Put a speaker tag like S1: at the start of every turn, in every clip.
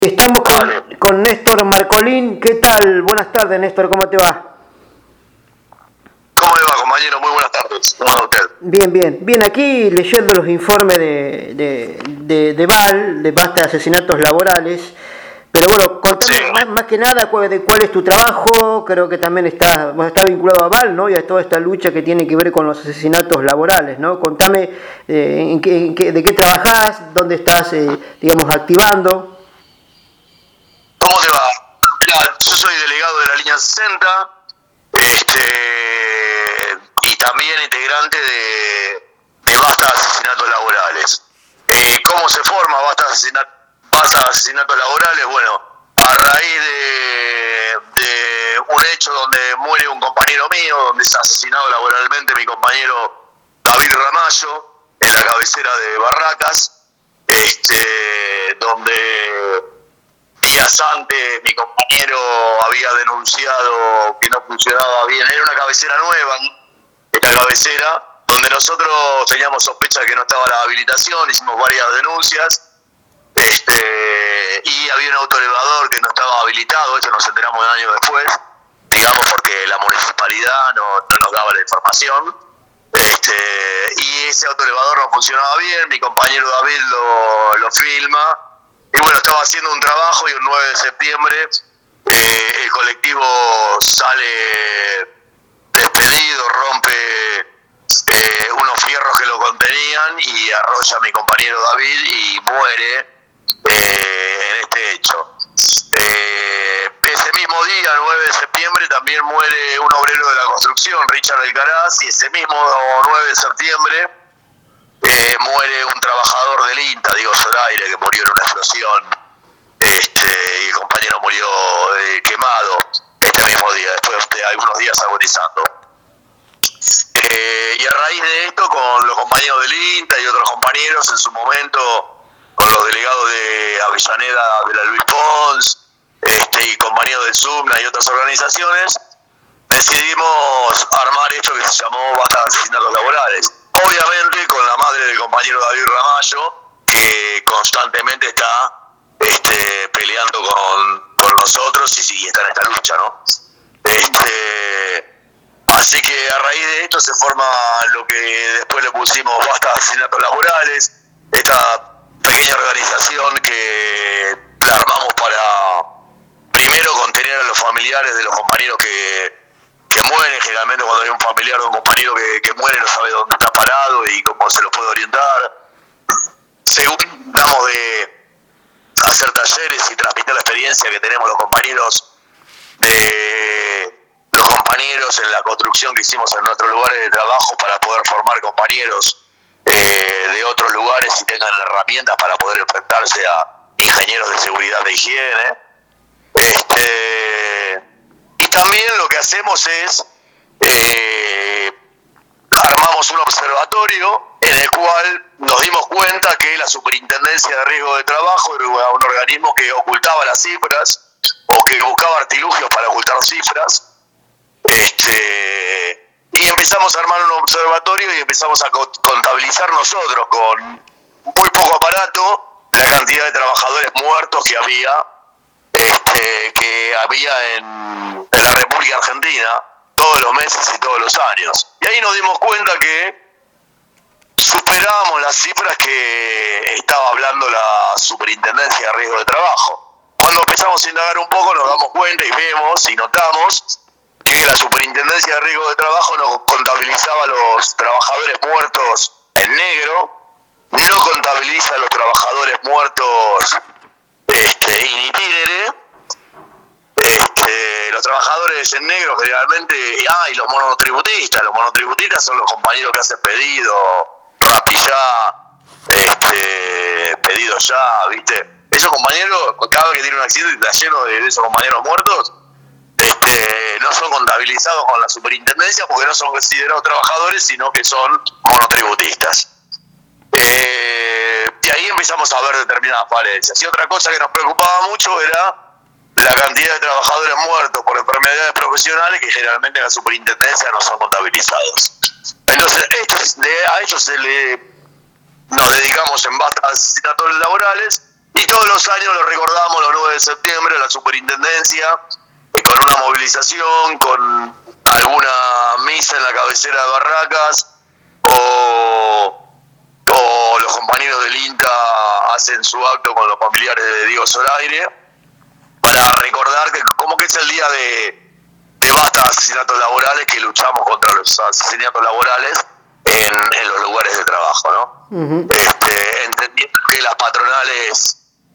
S1: Estamos con Néstor Marcolín. ¿Qué tal? Buenas tardes, Néstor, ¿cómo te va?
S2: ¿Cómo le va, compañero? Muy buenas tardes. ¿Cómo va usted?
S1: Bien, aquí leyendo los informes de VAL, de Basta de Asesinatos Laborales. Pero bueno, contame
S2: Sí.
S1: más que nada de cuál es tu trabajo. Creo que también estás vinculado a VAL, ¿no? Y a toda esta lucha que tiene que ver con los asesinatos laborales, ¿no? Contame de qué trabajás, dónde estás, activando.
S2: ¿Cómo te va? Mira, yo soy delegado de la línea 60 y también integrante de Basta de Asesinatos Laborales. ¿Cómo se forma Basta de Asesinatos Laborales? Bueno, a raíz de un hecho donde muere un compañero mío, donde es asesinado laboralmente mi compañero David Ramallo, en la cabecera de Barracas, donde días antes mi compañero había denunciado que no funcionaba bien. Era una cabecera nueva, en la cabecera, donde nosotros teníamos sospecha de que no estaba la habilitación, hicimos varias denuncias, y había un autoelevador que no estaba habilitado. Esto nos enteramos un año después, digamos, porque la municipalidad no nos daba la información, y ese autoelevador no funcionaba bien. Mi compañero David lo filma, y bueno, estaba haciendo un trabajo, y el 9 de septiembre el colectivo sale despedido, rompe unos fierros que lo contenían y arrolla a mi compañero David y muere en este hecho. Ese mismo día, 9 de septiembre, también muere un obrero de la construcción, Richard Alcaraz, y ese mismo 9 de septiembre muere un trabajador del INTA, Diego Zoraire, que murió en una explosión, y el compañero murió quemado este mismo día, después de algunos días agonizando. Y a raíz de esto, con los compañeros del INTA y otros compañeros, en su momento con los delegados de Avellaneda de la Luis Pons, y compañeros del SUMNA y otras organizaciones, decidimos armar esto que se llamó Basta de Asesinatos Laborales. Obviamente con la madre del compañero David Ramallo, que constantemente está peleando con nosotros y está en esta lucha, ¿no? Así que a raíz de esto se forma lo que después le pusimos Basta de Asesinatos Laborales, esta pequeña organización que la armamos para primero contener a los familiares de los compañeros que mueren. Generalmente cuando hay un familiar de un compañero que muere no sabe dónde está parado y cómo se los puede orientar. Segundo, tratamos de hacer talleres y transmitir la experiencia que tenemos los compañeros en la construcción que hicimos en nuestros lugares de trabajo, para poder formar compañeros de otros lugares y tengan herramientas para poder enfrentarse a ingenieros de seguridad de higiene. Y también lo que hacemos es armamos un observatorio en el cual nos dimos cuenta que la Superintendencia de Riesgo de Trabajo era un organismo que ocultaba las cifras o que buscaba artilugios para ocultar cifras. Y empezamos a armar un observatorio y empezamos a contabilizar nosotros con muy poco aparato la cantidad de trabajadores muertos que había en la República Argentina todos los meses y todos los años. Y ahí nos dimos cuenta que superábamos las cifras que estaba hablando la Superintendencia de Riesgo de Trabajo. Cuando empezamos a indagar un poco nos damos cuenta y vemos y notamos que la Superintendencia de Riesgo de Trabajo no contabilizaba a los trabajadores muertos en negro, no contabiliza a los trabajadores muertos in itinere. Los trabajadores en negro generalmente, y los monotributistas. Los monotributistas son los compañeros que hacen pedido, Rappi ya, pedido ya, ¿viste? Esos compañeros, cada vez que tiene un accidente está lleno de esos compañeros muertos, no son contabilizados con la Superintendencia porque no son considerados trabajadores, sino que son monotributistas. Y ahí empezamos a ver determinadas falencias. Y otra cosa que nos preocupaba mucho era la cantidad de trabajadores muertos por enfermedades profesionales que generalmente en la Superintendencia no son contabilizados. Entonces, a ellos nos dedicamos en Basta de Asesinatos Laborales Y todos los años lo recordamos los 9 de septiembre, la superintendencia, con una movilización, con alguna misa en la cabecera de Barracas, o los compañeros del INTA hacen su acto con los familiares de Diego Zoraire, para recordar que como que es el día de basta de asesinatos laborales, que luchamos contra los asesinatos laborales en los lugares de trabajo, ¿no? Uh-huh. Entendiendo que las patronales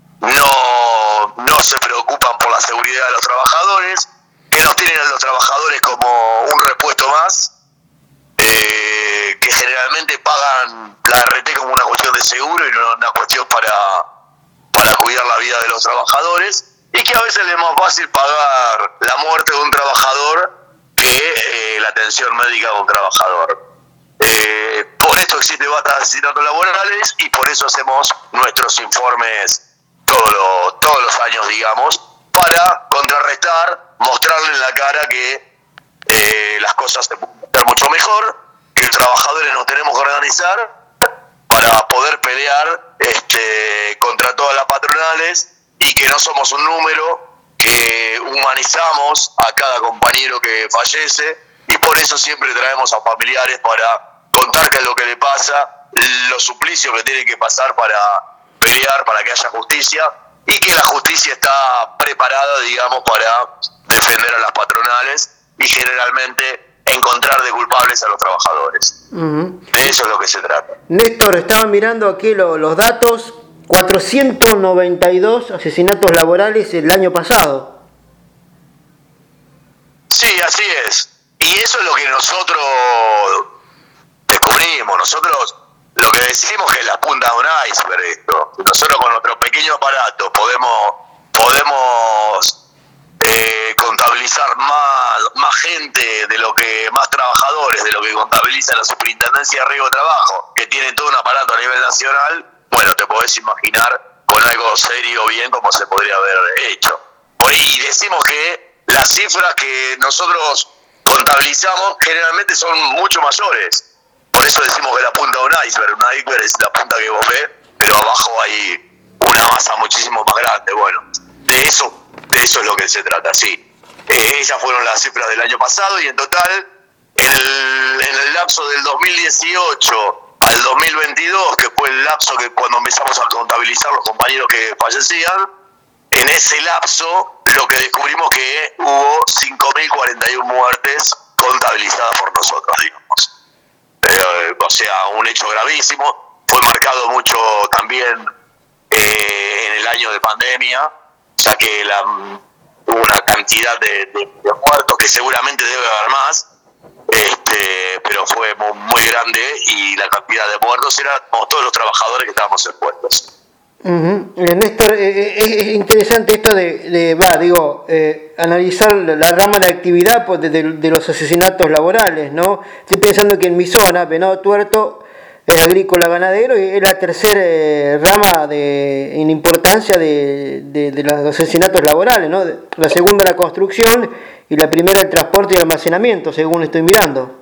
S2: no se preocupan por la seguridad de los trabajadores, que nos tienen a los trabajadores como un repuesto más, que generalmente pagan la RT como una cuestión de seguro y no una cuestión para cuidar la vida de los trabajadores, y que a veces es más fácil pagar la muerte de un trabajador que la atención médica de un trabajador. Por esto existe basta de asesinatos laborales y por eso hacemos nuestros informes todos los años, digamos, para contrarrestar, mostrarle en la cara que las cosas se pueden hacer mucho mejor, que los trabajadores nos tenemos que organizar para poder pelear contra todas las patronales, y que no somos un número, que humanizamos a cada compañero que fallece, y por eso siempre traemos a familiares para contar qué es lo que le pasa, los suplicios que tienen que pasar para pelear, para que haya justicia, y que la justicia está preparada, digamos, para defender a las patronales y generalmente encontrar de culpables a los trabajadores. Uh-huh. De eso es lo que se trata.
S1: Néstor, estaba mirando aquí los datos: 492 asesinatos laborales el año pasado.
S2: Sí, así es. Y eso es lo que nosotros descubrimos. Nosotros lo que decimos que es la punta de un iceberg esto. Nosotros con nuestro pequeño aparato podemos contabilizar más gente de lo que, más trabajadores de lo que contabiliza la Superintendencia de Riesgo de Trabajo, que tiene todo un aparato a nivel nacional. Bueno, te podés imaginar con algo serio bien cómo se podría haber hecho. Y decimos que las cifras que nosotros contabilizamos generalmente son mucho mayores. Por eso decimos que la punta de un iceberg es la punta que vos ves, pero abajo hay una masa muchísimo más grande. Bueno, de eso es lo que se trata, sí. Esas fueron las cifras del año pasado, y en total, en el lapso del 2018 al 2022, que fue el lapso que cuando empezamos a contabilizar los compañeros que fallecían, en ese lapso lo que descubrimos que hubo 5.041 muertes contabilizadas por nosotros, digamos. O sea, un hecho gravísimo. Fue marcado mucho también en el año de pandemia, ya que hubo una cantidad de muertos que seguramente debe haber más, pero fue muy grande, y la cantidad de muertos éramos todos los trabajadores que estábamos expuestos.
S1: Uh-huh. Néstor, es interesante esto de analizar la rama de actividad de los asesinatos laborales, ¿no? Estoy pensando que en mi zona, Venado Tuerto, es agrícola ganadero, y es la tercera rama en importancia de los asesinatos laborales, ¿no? La segunda la construcción y la primera el transporte y almacenamiento, según estoy mirando.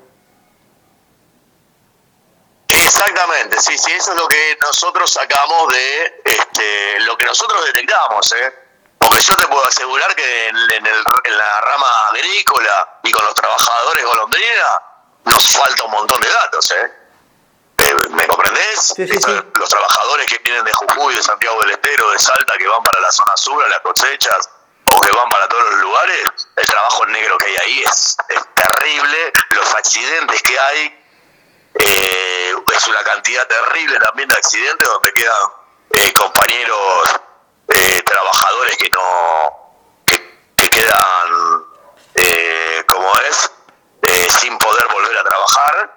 S2: Exactamente, sí, eso es lo que nosotros sacamos de lo que nosotros detectamos, porque yo te puedo asegurar que en la rama agrícola y con los trabajadores golondrina nos falta un montón de datos, ¿me comprendés?
S1: Sí.
S2: Los trabajadores que vienen de Jujuy, de Santiago del Estero, de Salta, que van para la zona sur, a las cosechas, o que van para todos los lugares, el trabajo negro que hay ahí es terrible, los accidentes que hay, es una cantidad terrible también de accidentes donde quedan compañeros trabajadores que quedan sin poder volver a trabajar,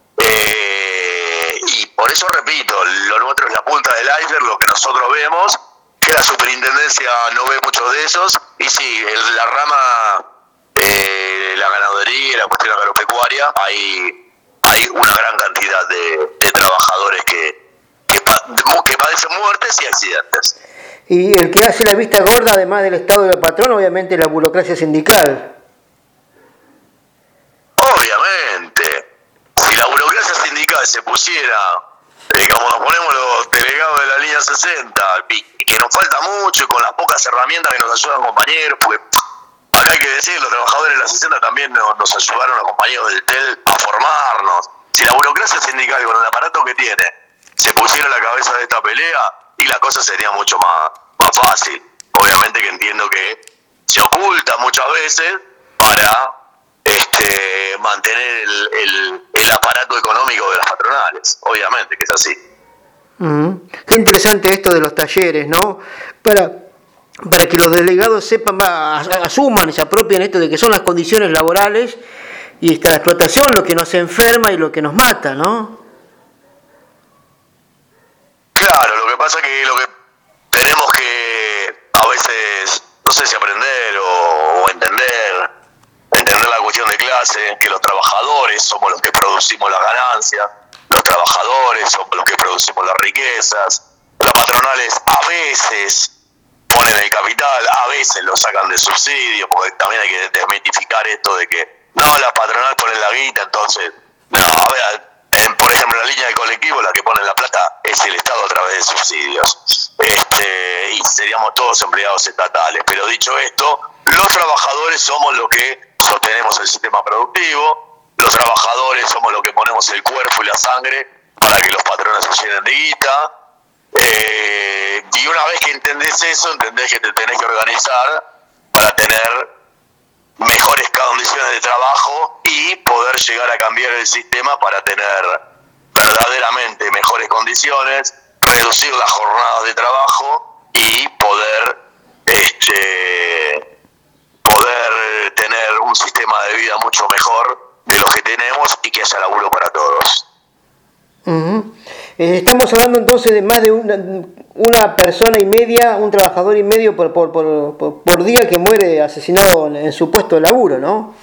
S2: y por eso repito, lo nuestro es la punta del iceberg, lo que nosotros vemos, que la superintendencia no ve muchos de esos, y sí, en la rama la ganadería y la cuestión agropecuaria hay una gran cantidad de trabajadores que padecen muertes y accidentes.
S1: Y el que hace la vista gorda, además del Estado del patrón, obviamente la burocracia sindical.
S2: Obviamente, si la burocracia sindical se pusiera como nos ponemos los delegados de la línea 60, y que nos falta mucho, y con las pocas herramientas que nos ayudan compañeros, porque acá hay que decir, los trabajadores de la 60 también nos ayudaron a compañeros del TEL a formarnos. Si la burocracia sindical con el aparato que tiene se pusiera a la cabeza de esta pelea, y la cosa sería mucho más fácil. Obviamente que entiendo que se oculta muchas veces para mantener el aparato económico de las patronales, obviamente que es así.
S1: Qué interesante esto de los talleres, ¿no? Para que los delegados sepan, asuman y se apropien esto de que son las condiciones laborales y la explotación lo que nos enferma y lo que nos mata, ¿no?
S2: Claro, lo que pasa es que lo que tenemos que a veces, no sé si aprender o entender la cuestión de clase, que los trabajadores somos los que producimos las ganancias, los trabajadores somos los que producimos las riquezas, las patronales a veces ponen el capital, a veces lo sacan de subsidio, porque también hay que desmitificar esto de que no, la patronal pone la guita, entonces, no, a ver, por ejemplo, la línea de colectivo, la que pone la plata es el Estado a través de subsidios, y seríamos todos empleados estatales. Pero dicho esto, los trabajadores somos los que sostenemos el sistema productivo, los trabajadores somos los que ponemos el cuerpo y la sangre para que los patrones se llenen de guita, y una vez que entendés eso, entendés que te tenés que organizar para tener mejores condiciones de trabajo y poder llegar a cambiar el sistema para tener verdaderamente mejores condiciones, reducir las jornadas de trabajo y poder tener un sistema de vida mucho mejor de los que tenemos y que haya laburo para todos.
S1: Estamos hablando entonces de más de una persona y media, un trabajador y medio por día que muere asesinado en su puesto de laburo, ¿no?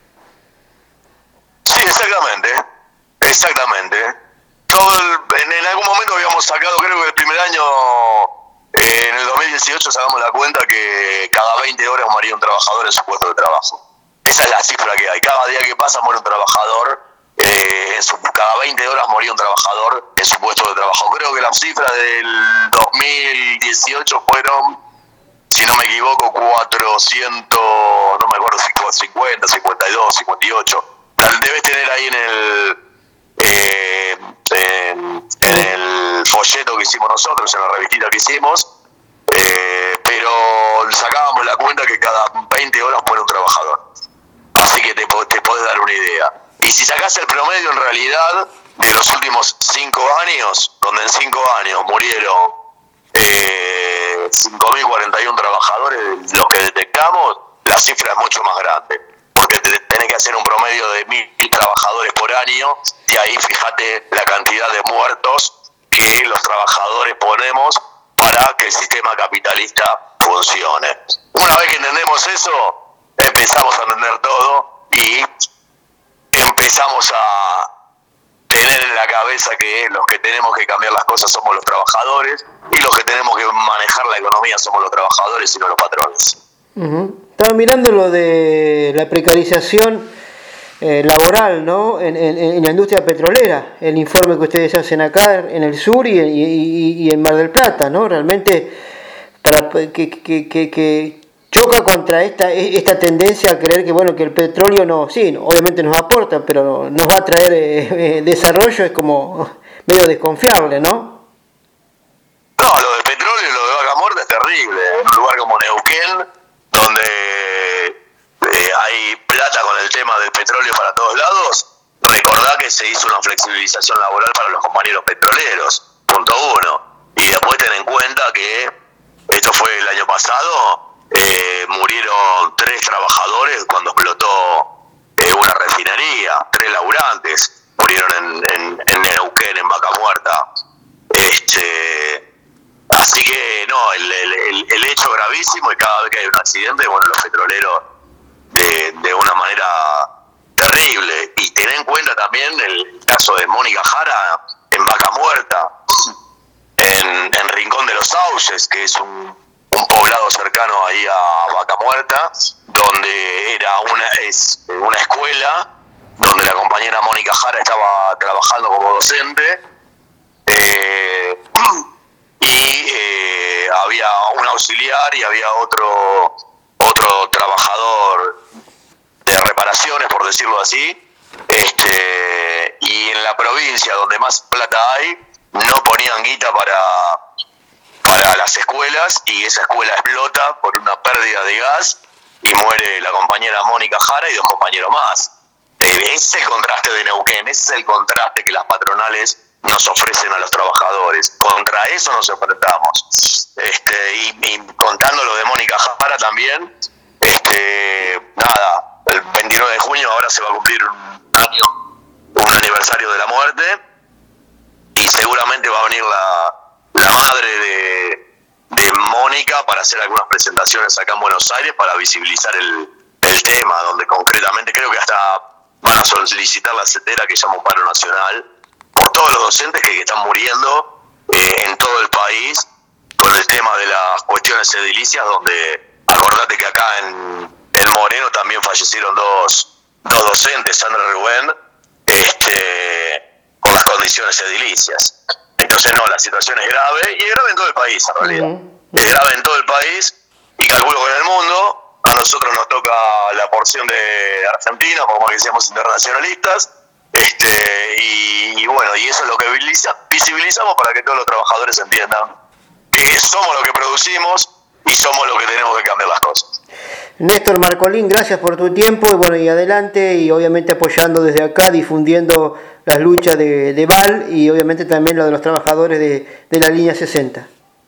S2: Sí, exactamente. En algún momento habíamos sacado, creo que el primer año, en el 2018 sacamos la cuenta que cada 20 horas moría un trabajador en su puesto de trabajo. Esa es la cifra que hay. Cada día que pasa muere un trabajador, cada 20 horas moría un trabajador en su puesto de trabajo. Creo que las cifras del 2018 fueron, si no me equivoco, 400, no me acuerdo si 50, 52, 58. Debes tener ahí en el folleto que hicimos nosotros, en la revistita que hicimos, pero sacábamos la cuenta que cada 20 horas muere un trabajador. Así que te podés dar una idea. Y si sacás el promedio en realidad de los últimos 5 años, donde en 5 años murieron 5.041 trabajadores, los que detectamos, la cifra es mucho más grande. Porque tenés que hacer un promedio de 1.000 trabajadores por año, y ahí fíjate la cantidad de muertos que los trabajadores ponemos para que el sistema capitalista funcione. Una vez que entendemos eso, empezamos a entender todo y empezamos a tener en la cabeza que los que tenemos que cambiar las cosas somos los trabajadores, y los que tenemos que manejar la economía somos los trabajadores y no los patrones.
S1: Estaba mirando lo de la precarización laboral, ¿no? En la industria petrolera, el informe que ustedes hacen acá en el sur y en Mar del Plata, ¿no? Realmente para que choca contra esta tendencia a creer que el petróleo sí, obviamente nos aporta, pero nos va a traer desarrollo, es como medio desconfiable, ¿no?
S2: No, lo del petróleo y lo de Vaca Muerta es terrible. En un lugar como Neuquén, donde hay plata con el tema del petróleo para todos lados, recordá que se hizo una flexibilización laboral para los compañeros petroleros, punto 1. Y después ten en cuenta que esto fue el año pasado, murieron 3 trabajadores cuando explotó una refinería, 3 laburantes murieron en Neuquén, en Vaca Muerta. Así que no, el hecho gravísimo, y cada vez que hay un accidente, los petroleros de una manera terrible. Y ten en cuenta también el caso de Mónica Jara en Vaca Muerta, en Rincón de los Sauces, que es un poblado cercano ahí a Vaca Muerta, donde era una escuela donde la compañera Mónica Jara estaba trabajando como docente, había un auxiliar y había otro trabajador de reparaciones, por decirlo así. Y en la provincia donde más plata hay, no ponían guita para las escuelas, y esa escuela explota por una pérdida de gas y muere la compañera Mónica Jara y 2 compañeros más. Ese es el contraste de Neuquén, ese es el contraste que las patronales nos ofrecen a los trabajadores. Contra eso nos enfrentamos. Y contando lo de Mónica Jara también, el 29 de junio ahora se va a cumplir un aniversario de la muerte, y seguramente va a venir la madre de Mónica para hacer algunas presentaciones acá en Buenos Aires para visibilizar el tema, donde concretamente creo que hasta van a solicitar la CETERA, que llama un paro nacional, por todos los docentes que están muriendo en todo el país con el tema de las cuestiones edilicias, donde acordate que acá en Moreno también fallecieron dos docentes, Sandra y Rubén, con las condiciones edilicias. Entonces la situación es grave, y es grave en todo el país en realidad. Es grave en todo el país, y calculo que en el mundo. A nosotros nos toca la porción de Argentina, como que seamos internacionalistas, y bueno, y eso es lo que visibilizamos para que todos los trabajadores entiendan que somos lo que producimos y somos lo que tenemos que cambiar las cosas.
S1: Néstor Marcolín, gracias por tu tiempo, y bueno, y adelante, y obviamente apoyando desde acá, difundiendo las luchas de VAL, y obviamente también lo de los trabajadores de la línea 60.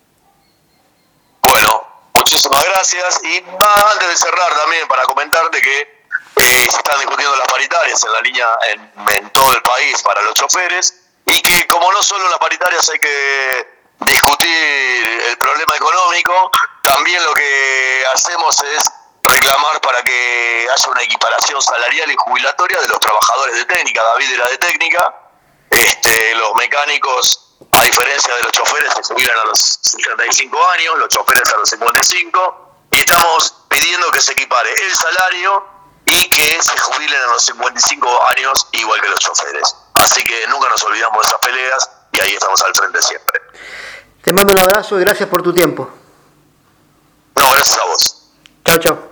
S2: Muchísimas gracias. Y antes de cerrar también, para comentarte que se están discutiendo las paritarias en la línea en todo el país para los choferes, y que como no solo en las paritarias hay que discutir el problema económico, también lo que hacemos es reclamar para que haya una equiparación salarial y jubilatoria de los trabajadores de técnica. David era de técnica, los mecánicos, a diferencia de los choferes, se jubilan a los 65 años, los choferes a los 55, y estamos pidiendo que se equipare el salario y que se jubilen a los 55 años igual que los choferes. Así que nunca nos olvidamos de esas peleas, y ahí estamos al frente siempre.
S1: Te mando un abrazo y gracias por tu tiempo.
S2: No, gracias a vos.
S1: Chao, chao.